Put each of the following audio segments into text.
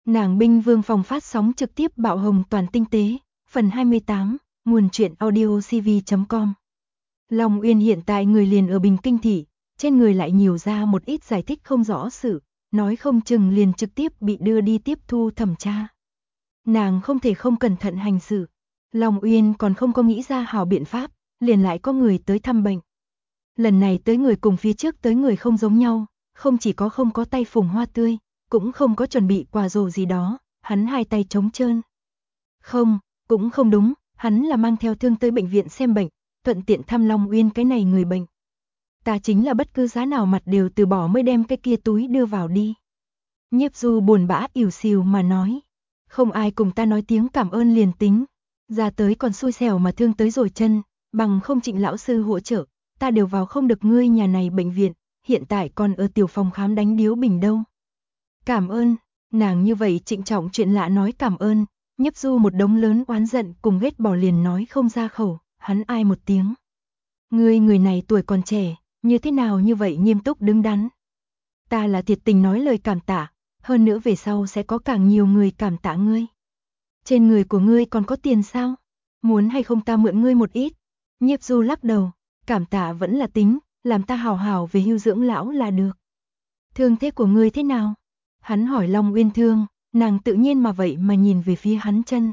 Nàng binh vương phòng phát sóng trực tiếp bạo hồng toàn tinh tế, phần 28, nguồn truyện audio cv.com. Long Uyên hiện tại người liền ở Bình Kinh Thị, trên người lại nhiều ra một ít giải thích không rõ sự, nói không chừng liền trực tiếp bị đưa đi tiếp thu thẩm tra. Nàng không thể không cẩn thận hành sự. Long Uyên còn không có nghĩ ra hảo biện pháp, liền lại có người tới thăm bệnh. Lần này tới người cùng phía trước tới người không giống nhau, không chỉ có không có tay phùng hoa tươi, cũng không có chuẩn bị quà rổ gì đó, hắn hai tay trống trơn. Không, cũng không đúng, hắn là mang theo thương tới bệnh viện xem bệnh, thuận tiện thăm Long Uyên cái này người bệnh. Ta chính là bất cứ giá nào mặt đều từ bỏ mới đem cái kia túi đưa vào đi. Nhiếp Du buồn bã ỉu xìu mà nói, không ai cùng ta nói tiếng cảm ơn liền tính, ra tới còn xui xẻo mà thương tới rồi chân, bằng không Trịnh lão sư hỗ trợ, ta đều vào không được ngươi nhà này bệnh viện, hiện tại còn ở tiểu phòng khám đánh điếu bình đâu. Cảm ơn, nàng như vậy trịnh trọng chuyện lạ nói cảm ơn, Nhiếp Du một đống lớn oán giận cùng ghét bỏ liền nói không ra khẩu, hắn ai một tiếng. Ngươi người này tuổi còn trẻ, như thế nào như vậy nghiêm túc đứng đắn. Ta là thiệt tình nói lời cảm tạ, hơn nữa về sau sẽ có càng nhiều người cảm tạ ngươi. Trên người của ngươi còn có tiền sao? Muốn hay không ta mượn ngươi một ít? Nhiếp Du lắc đầu, cảm tạ vẫn là tính, làm ta hào hào về hưu dưỡng lão là được. Thương thế của ngươi thế nào? Hắn hỏi Long Uyên thương, nàng tự nhiên mà vậy mà nhìn về phía hắn chân.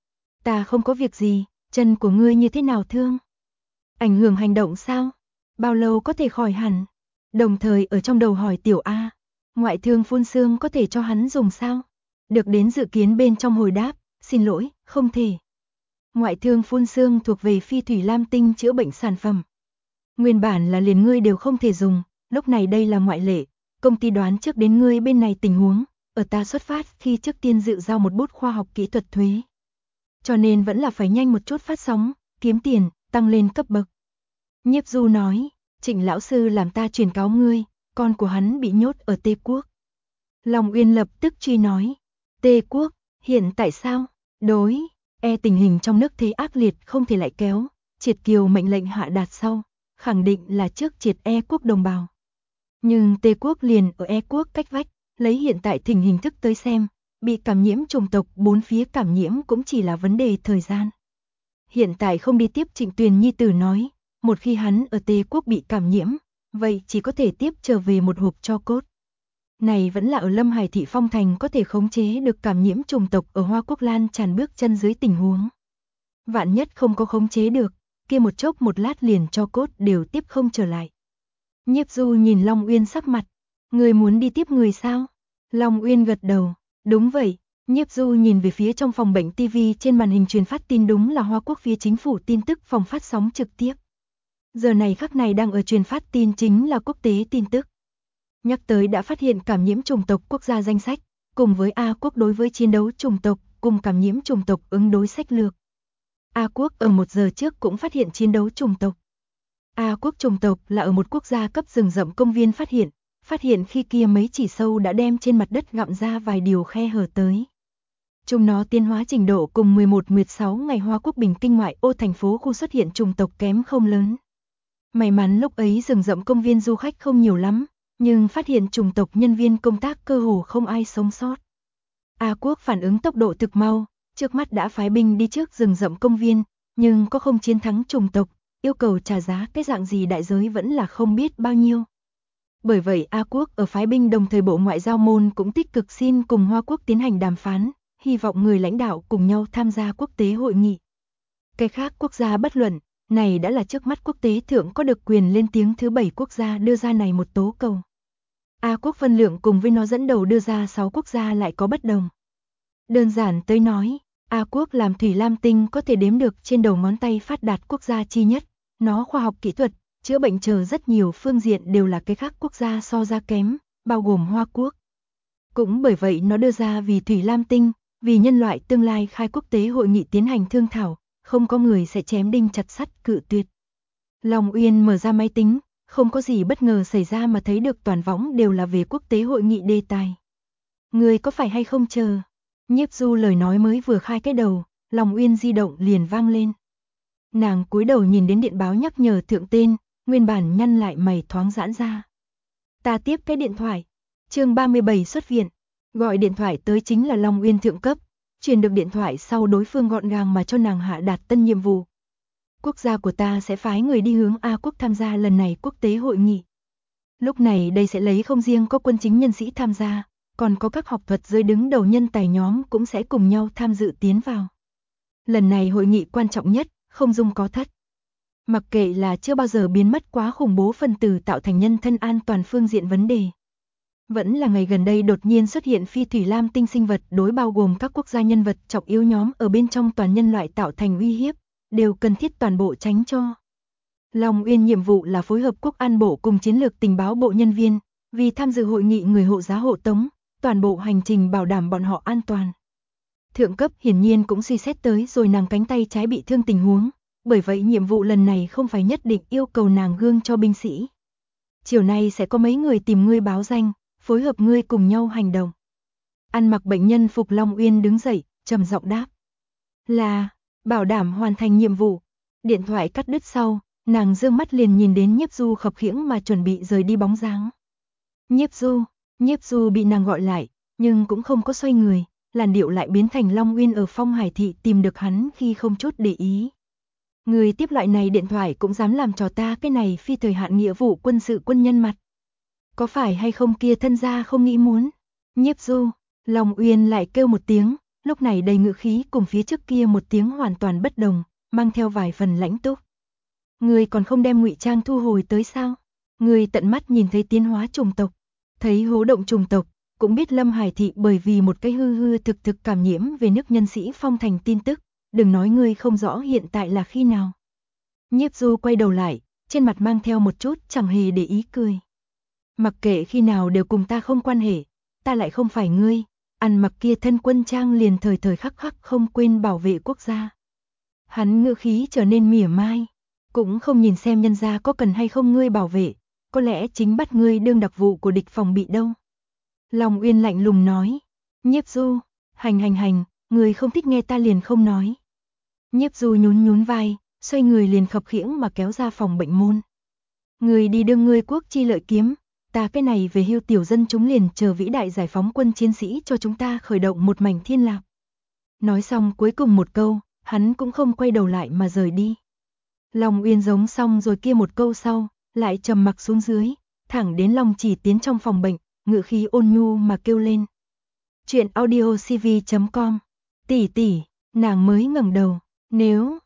Ta không có việc gì, chân của ngươi như thế nào thương? Ảnh hưởng hành động sao? Bao lâu có thể khỏi hẳn? Đồng thời ở trong đầu hỏi Tiểu A, ngoại thương phun xương có thể cho hắn dùng sao? Được đến dự kiến bên trong hồi đáp, xin lỗi, không thể. Ngoại thương phun xương thuộc về phi thủy lam tinh chữa bệnh sản phẩm. Nguyên bản là liền ngươi đều không thể dùng, lúc này đây là ngoại lệ, công ty đoán trước đến ngươi bên này tình huống, ở ta xuất phát khi trước tiên dự giao một bút khoa học kỹ thuật thuế. Cho nên vẫn là phải nhanh một chút phát sóng, kiếm tiền, tăng lên cấp bậc. Nhiếp Du nói, Trịnh lão sư làm ta truyền cáo ngươi, con của hắn bị nhốt ở Tê Quốc. Long Uyên lập tức truy nói, Tê Quốc, hiện tại sao? Đối, tình hình trong nước thế ác liệt không thể lại kéo, Triệt Kiều mệnh lệnh hạ đạt sau, khẳng định là trước triệt Quốc đồng bào. Nhưng Tê Quốc liền ở Quốc cách vách, lấy hiện tại tình hình thức tới xem, bị cảm nhiễm chủng tộc bốn phía cảm nhiễm cũng chỉ là vấn đề thời gian. Hiện tại không đi tiếp Trịnh Tuyền nhi tử nói, một khi hắn ở Tê Quốc bị cảm nhiễm, vậy chỉ có thể tiếp trở về một hộp tro cốt. Này vẫn là ở Lâm Hải thị Phong Thành có thể khống chế được cảm nhiễm chủng tộc ở Hoa Quốc lan tràn bước chân dưới tình huống. Vạn nhất không có khống chế được, kia một chốc một lát liền tro cốt đều tiếp không trở lại. Nhiếp Du nhìn Long Uyên sắc mặt, người muốn đi tiếp người sao? Long Uyên gật đầu, đúng vậy. Nhiếp Du nhìn về phía trong phòng bệnh TV trên màn hình truyền phát tin đúng là Hoa Quốc phía chính phủ tin tức phòng phát sóng trực tiếp. Giờ này khắc này đang ở truyền phát tin chính là quốc tế tin tức. Nhắc tới đã phát hiện cảm nhiễm chủng tộc quốc gia danh sách, cùng với A Quốc đối với chiến đấu chủng tộc cùng cảm nhiễm chủng tộc ứng đối sách lược. A Quốc ở 1 giờ trước cũng phát hiện chiến đấu chủng tộc. A Quốc chủng tộc là ở một quốc gia cấp rừng rậm công viên phát hiện khi kia mấy chỉ sâu đã đem trên mặt đất gặm ra vài điều khe hở tới. Chúng nó tiến hóa trình độ cùng 11-16 ngày Hoa Quốc Bình Kinh ngoại ô thành phố khu xuất hiện chủng tộc kém không lớn. May mắn lúc ấy rừng rậm công viên du khách không nhiều lắm, nhưng phát hiện chủng tộc nhân viên công tác cơ hồ không ai sống sót. A Quốc phản ứng tốc độ thực mau, trước mắt đã phái binh đi trước rừng rậm công viên, nhưng có không chiến thắng chủng tộc, yêu cầu trả giá cái dạng gì đại giới vẫn là không biết bao nhiêu. Bởi vậy A Quốc ở phái binh đồng thời Bộ Ngoại giao môn cũng tích cực xin cùng Hoa Quốc tiến hành đàm phán, hy vọng người lãnh đạo cùng nhau tham gia quốc tế hội nghị. Cái khác quốc gia bất luận, này đã là trước mắt quốc tế thượng có được quyền lên tiếng thứ 7 quốc gia đưa ra này một tố cầu. A Quốc phân lượng cùng với nó dẫn đầu đưa ra 6 quốc gia lại có bất đồng. Đơn giản tới nói, A Quốc làm thủy lam tinh có thể đếm được trên đầu ngón tay phát đạt quốc gia chi nhất, nó khoa học kỹ thuật, chữa bệnh chờ rất nhiều phương diện đều là cái khác quốc gia so ra kém, bao gồm Hoa Quốc. Cũng bởi vậy nó đưa ra vì thủy lam tinh, vì nhân loại tương lai khai quốc tế hội nghị tiến hành thương thảo, không có người sẽ chém đinh chặt sắt cự tuyệt. Long Uyên mở ra máy tính, không có gì bất ngờ xảy ra mà thấy được toàn võng đều là về quốc tế hội nghị đề tài. Người có phải hay không chờ? Nhiếp Du lời nói mới vừa khai cái đầu, Long Uyên di động liền vang lên. Nàng cúi đầu nhìn đến điện báo nhắc nhở thượng tên, nguyên bản nhăn lại mày thoáng giãn ra. Ta tiếp cái điện thoại. Chương 37 xuất viện. Gọi điện thoại tới chính là Long Uyên thượng cấp, truyền được điện thoại sau đối phương gọn gàng mà cho nàng hạ đạt tân nhiệm vụ. Quốc gia của ta sẽ phái người đi hướng A quốc tham gia lần này quốc tế hội nghị. Lúc này đây sẽ lấy không riêng có quân chính nhân sĩ tham gia, còn có các học thuật giới đứng đầu nhân tài nhóm cũng sẽ cùng nhau tham dự tiến vào. Lần này hội nghị quan trọng nhất, không dung có thất. Mặc kệ là chưa bao giờ biến mất quá khủng bố phân tử tạo thành nhân thân an toàn phương diện vấn đề. Vẫn là ngày gần đây đột nhiên xuất hiện phi thủy lam tinh sinh vật đối bao gồm các quốc gia nhân vật trọng yếu nhóm ở bên trong toàn nhân loại tạo thành uy hiếp, đều cần thiết toàn bộ tránh cho. Long Uyên nhiệm vụ là phối hợp quốc an bộ cùng chiến lược tình báo bộ nhân viên, vì tham dự hội nghị người hộ giá hộ tống, toàn bộ hành trình bảo đảm bọn họ an toàn. Thượng cấp hiển nhiên cũng suy xét tới rồi nàng cánh tay trái bị thương tình huống, bởi vậy nhiệm vụ lần này không phải nhất định yêu cầu nàng gương cho binh sĩ. Chiều nay sẽ có mấy người tìm ngươi báo danh, phối hợp ngươi cùng nhau hành động. Ăn mặc bệnh nhân phục Long Uyên đứng dậy, trầm giọng đáp. Là, bảo đảm hoàn thành nhiệm vụ. Điện thoại cắt đứt sau, nàng dương mắt liền nhìn đến Nhiếp Du khập khiễng mà chuẩn bị rời đi bóng dáng. Nhiếp Du bị nàng gọi lại, nhưng cũng không có xoay người, làn điệu lại biến thành Long Uyên ở Phong Hải thị tìm được hắn khi không chút để ý. Người tiếp loại này điện thoại cũng dám làm trò ta cái này phi thời hạn nghĩa vụ quân sự quân nhân mặt. Có phải hay không kia thân gia không nghĩ muốn? Nhiếp Du, Long Uyên lại kêu một tiếng, lúc này đầy ngữ khí cùng phía trước kia một tiếng hoàn toàn bất đồng, mang theo vài phần lãnh túc. Người còn không đem ngụy trang thu hồi tới sao? Người tận mắt nhìn thấy tiến hóa chủng tộc, thấy hố động chủng tộc, cũng biết Lâm Hải thị bởi vì một cái hư thực cảm nhiễm về nước nhân sĩ Phong Thành tin tức, đừng nói ngươi không rõ hiện tại là khi nào. Nhiếp Du quay đầu lại, trên mặt mang theo một chút chẳng hề để ý cười. Mặc kệ khi nào đều cùng ta không quan hệ, ta lại không phải ngươi, ăn mặc kia thân quân trang liền thời thời khắc khắc không quên bảo vệ quốc gia. Hắn ngữ khí trở nên mỉa mai, cũng không nhìn xem nhân gia có cần hay không ngươi bảo vệ, có lẽ chính bắt ngươi đương đặc vụ của địch phòng bị đâu. Long Uyên lạnh lùng nói, Nhiếp Du, hành, người không thích nghe ta liền không nói. Nhiếp Du nhún vai, xoay người liền khập khiễng mà kéo ra phòng bệnh môn. Người đi đương ngươi quốc chi lợi kiếm, ta cái này về hưu tiểu dân chúng liền chờ vĩ đại giải phóng quân chiến sĩ cho chúng ta khởi động một mảnh thiên lạc. Nói xong cuối cùng một câu, hắn cũng không quay đầu lại mà rời đi. Long Uyên giống xong rồi kia một câu sau, lại trầm mặc xuống dưới, thẳng đến Long Chỉ tiến trong phòng bệnh, ngữ khí ôn nhu mà kêu lên. Chuyện audiocv.com. Tỷ, nàng mới ngẩng đầu, nếu,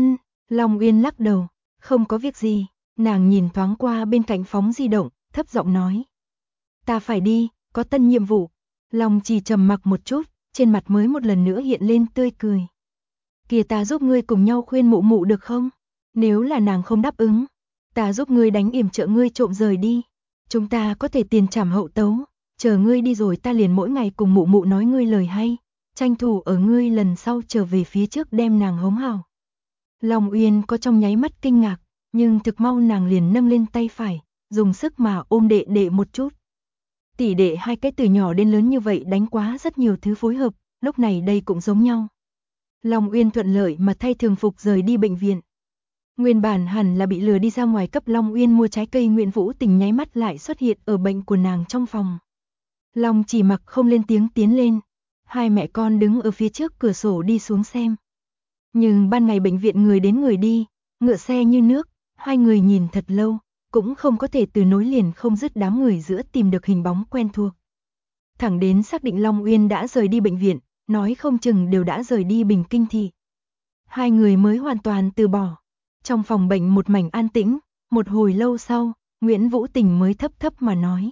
Long Uyên lắc đầu, không có việc gì, nàng nhìn thoáng qua bên cạnh phóng di động, thấp giọng nói. Ta phải đi, có tân nhiệm vụ. Long Chỉ trầm mặc một chút, trên mặt mới một lần nữa hiện lên tươi cười. Kìa ta giúp ngươi cùng nhau khuyên mụ mụ được không? Nếu là nàng không đáp ứng, ta giúp ngươi đánh yểm trợ ngươi trộm rời đi. Chúng ta có thể tiền trảm hậu tấu, chờ ngươi đi rồi ta liền mỗi ngày cùng mụ mụ nói ngươi lời hay, tranh thủ ở ngươi lần sau trở về phía trước đem nàng hống hào. Long Uyên có trong nháy mắt kinh ngạc, nhưng thực mau nàng liền nâng lên tay phải, dùng sức mà ôm đệ một chút. Tỷ đệ hai cái từ nhỏ đến lớn như vậy đánh quá rất nhiều thứ phối hợp, lúc này đây cũng giống nhau. Long Uyên thuận lợi mà thay thường phục rời đi bệnh viện. Nguyên bản hẳn là bị lừa đi ra ngoài cấp Long Uyên mua trái cây Nguyễn Vũ Tình nháy mắt lại xuất hiện ở bệnh của nàng trong phòng. Long Chỉ mặc không lên tiếng tiến lên, hai mẹ con đứng ở phía trước cửa sổ đi xuống xem. Nhưng ban ngày bệnh viện người đến người đi, ngựa xe như nước, hai người nhìn thật lâu, cũng không có thể từ nối liền không dứt đám người giữa tìm được hình bóng quen thuộc. Thẳng đến xác định Long Uyên đã rời đi bệnh viện, nói không chừng đều đã rời đi Bình Kinh thị. Hai người mới hoàn toàn từ bỏ. Trong phòng bệnh một mảnh an tĩnh, một hồi lâu sau, Nguyễn Vũ Tình mới thấp mà nói.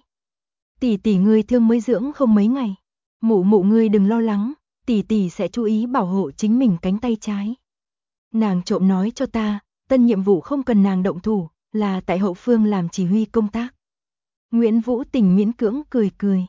Tỷ ngươi thương mới dưỡng không mấy ngày. Mụ ngươi đừng lo lắng, tỷ sẽ chú ý bảo hộ chính mình cánh tay trái. Nàng trộm nói cho ta, tân nhiệm vụ không cần nàng động thủ, là tại hậu phương làm chỉ huy công tác. Nguyễn Vũ Tình miễn cưỡng cười.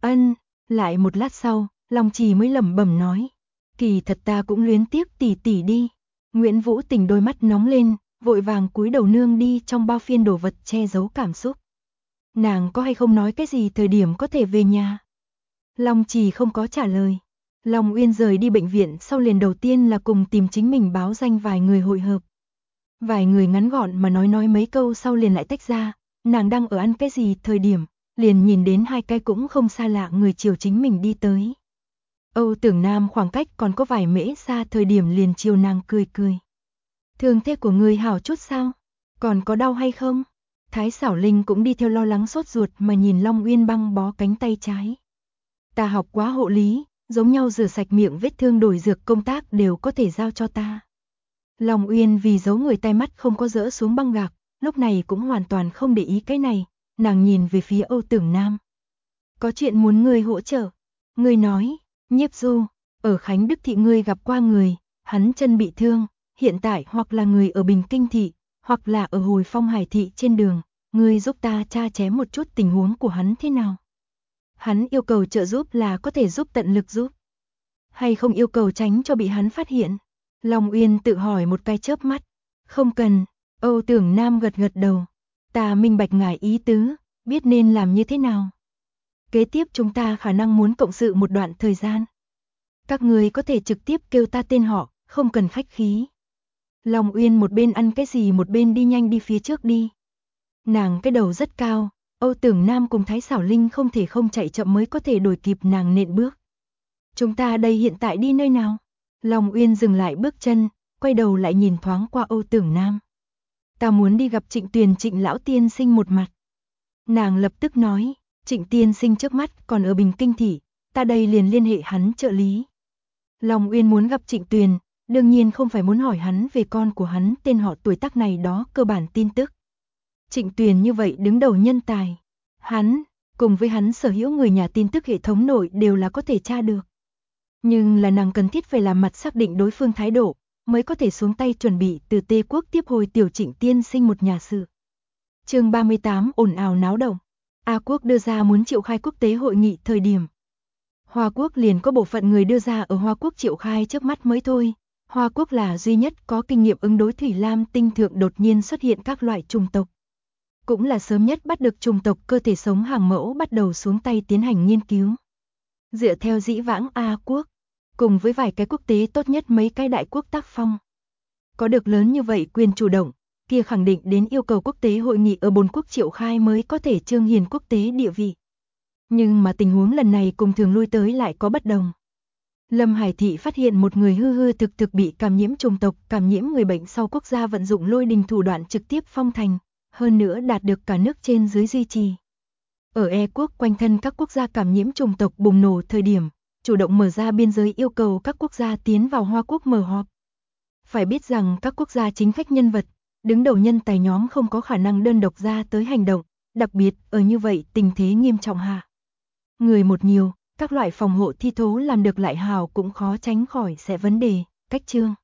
Lại một lát sau, Long Chỉ mới lẩm bẩm nói. Kỳ thật ta cũng luyến tiếc tỷ đi. Nguyễn Vũ Tình đôi mắt nóng lên, vội vàng cúi đầu nương đi trong bao phiên đồ vật che giấu cảm xúc. Nàng có hay không nói cái gì thời điểm có thể về nhà? Long Chỉ không có trả lời. Long Uyên rời đi bệnh viện sau liền đầu tiên là cùng tìm chính mình báo danh vài người hội hợp. Vài người ngắn gọn mà nói mấy câu sau liền lại tách ra, nàng đang ở ăn cái gì thời điểm, liền nhìn đến hai cái cũng không xa lạ người chiều chính mình đi tới. Âu Tưởng Nam khoảng cách còn có vài mễ xa thời điểm liền chiều nàng cười cười. Thương thế của người hảo chút sao? Còn có đau hay không? Thái Xảo Linh cũng đi theo lo lắng sốt ruột mà nhìn Long Uyên băng bó cánh tay trái. Ta học quá hộ lý, giống nhau rửa sạch miệng vết thương đổi dược công tác đều có thể giao cho ta. Long Uyên vì giấu người tai mắt không có dỡ xuống băng gạc, lúc này cũng hoàn toàn không để ý cái này, nàng nhìn về phía Âu Tưởng Nam. Có chuyện muốn ngươi hỗ trợ. Ngươi nói, Nhiếp Du, ở Khánh Đức thị ngươi gặp qua người, hắn chân bị thương, hiện tại hoặc là người ở Bình Kinh thị, hoặc là ở Hồi Phong Hải thị trên đường, ngươi giúp ta tra chém một chút tình huống của hắn thế nào. Hắn yêu cầu trợ giúp là có thể giúp tận lực giúp, hay không yêu cầu tránh cho bị hắn phát hiện. Long Uyên tự hỏi một cái chớp mắt. Không cần. Âu Tưởng Nam gật gật đầu. Ta minh bạch ngài ý tứ, biết nên làm như thế nào. Kế tiếp chúng ta khả năng muốn cộng sự một đoạn thời gian. Các người có thể trực tiếp kêu ta tên họ, không cần khách khí. Long Uyên một bên ăn cái gì một bên đi nhanh đi phía trước đi. Nàng cái đầu rất cao, Âu Tưởng Nam cùng Thái Xảo Linh không thể không chạy chậm mới có thể đuổi kịp nàng nện bước. Chúng ta đây hiện tại đi nơi nào? Long Uyên dừng lại bước chân, quay đầu lại nhìn thoáng qua Âu Tưởng Nam. Ta muốn đi gặp Trịnh Tuyền Trịnh lão tiên sinh một mặt. Nàng lập tức nói, Trịnh tiên sinh trước mắt còn ở Bình Kinh thị, ta đây liền liên hệ hắn trợ lý. Long Uyên muốn gặp Trịnh Tuyền, đương nhiên không phải muốn hỏi hắn về con của hắn tên họ tuổi tác này đó cơ bản tin tức. Trịnh Tuyền như vậy đứng đầu nhân tài, hắn, cùng với hắn sở hữu người nhà tin tức hệ thống nội đều là có thể tra được. Nhưng là nàng cần thiết phải làm mặt xác định đối phương thái độ, mới có thể xuống tay chuẩn bị từ Tê Quốc tiếp hồi tiểu Trịnh tiên sinh một nhà sự. Chương 38 ồn ào náo động. A Quốc đưa ra muốn triệu khai quốc tế hội nghị thời điểm. Hoa Quốc liền có bộ phận người đưa ra ở Hoa Quốc triệu khai trước mắt mới thôi. Hoa Quốc là duy nhất có kinh nghiệm ứng đối thủy lam tinh thượng đột nhiên xuất hiện các loại trùng tộc. Cũng là sớm nhất bắt được trùng tộc cơ thể sống hàng mẫu bắt đầu xuống tay tiến hành nghiên cứu. Dựa theo dĩ vãng A Quốc, cùng với vài cái quốc tế tốt nhất mấy cái đại quốc tác phong. Có được lớn như vậy quyền chủ động, kia khẳng định đến yêu cầu quốc tế hội nghị ở Bồn Quốc triệu khai mới có thể trương hiền quốc tế địa vị. Nhưng mà tình huống lần này cùng thường lui tới lại có bất đồng. Lâm Hải Thị phát hiện một người hư hư thực thực bị cảm nhiễm trùng tộc, cảm nhiễm người bệnh sau quốc gia vận dụng lôi đình thủ đoạn trực tiếp phong thành, hơn nữa đạt được cả nước trên dưới duy trì. Ở E quốc quanh thân các quốc gia cảm nhiễm trùng tộc bùng nổ thời điểm, chủ động mở ra biên giới yêu cầu các quốc gia tiến vào Hoa Quốc mở họp. Phải biết rằng các quốc gia chính khách nhân vật, đứng đầu nhân tài nhóm không có khả năng đơn độc ra tới hành động, đặc biệt ở như vậy tình thế nghiêm trọng hạ. Người một nhiều, các loại phòng hộ thi thố làm được lại hào cũng khó tránh khỏi sẽ vấn đề, cách chương.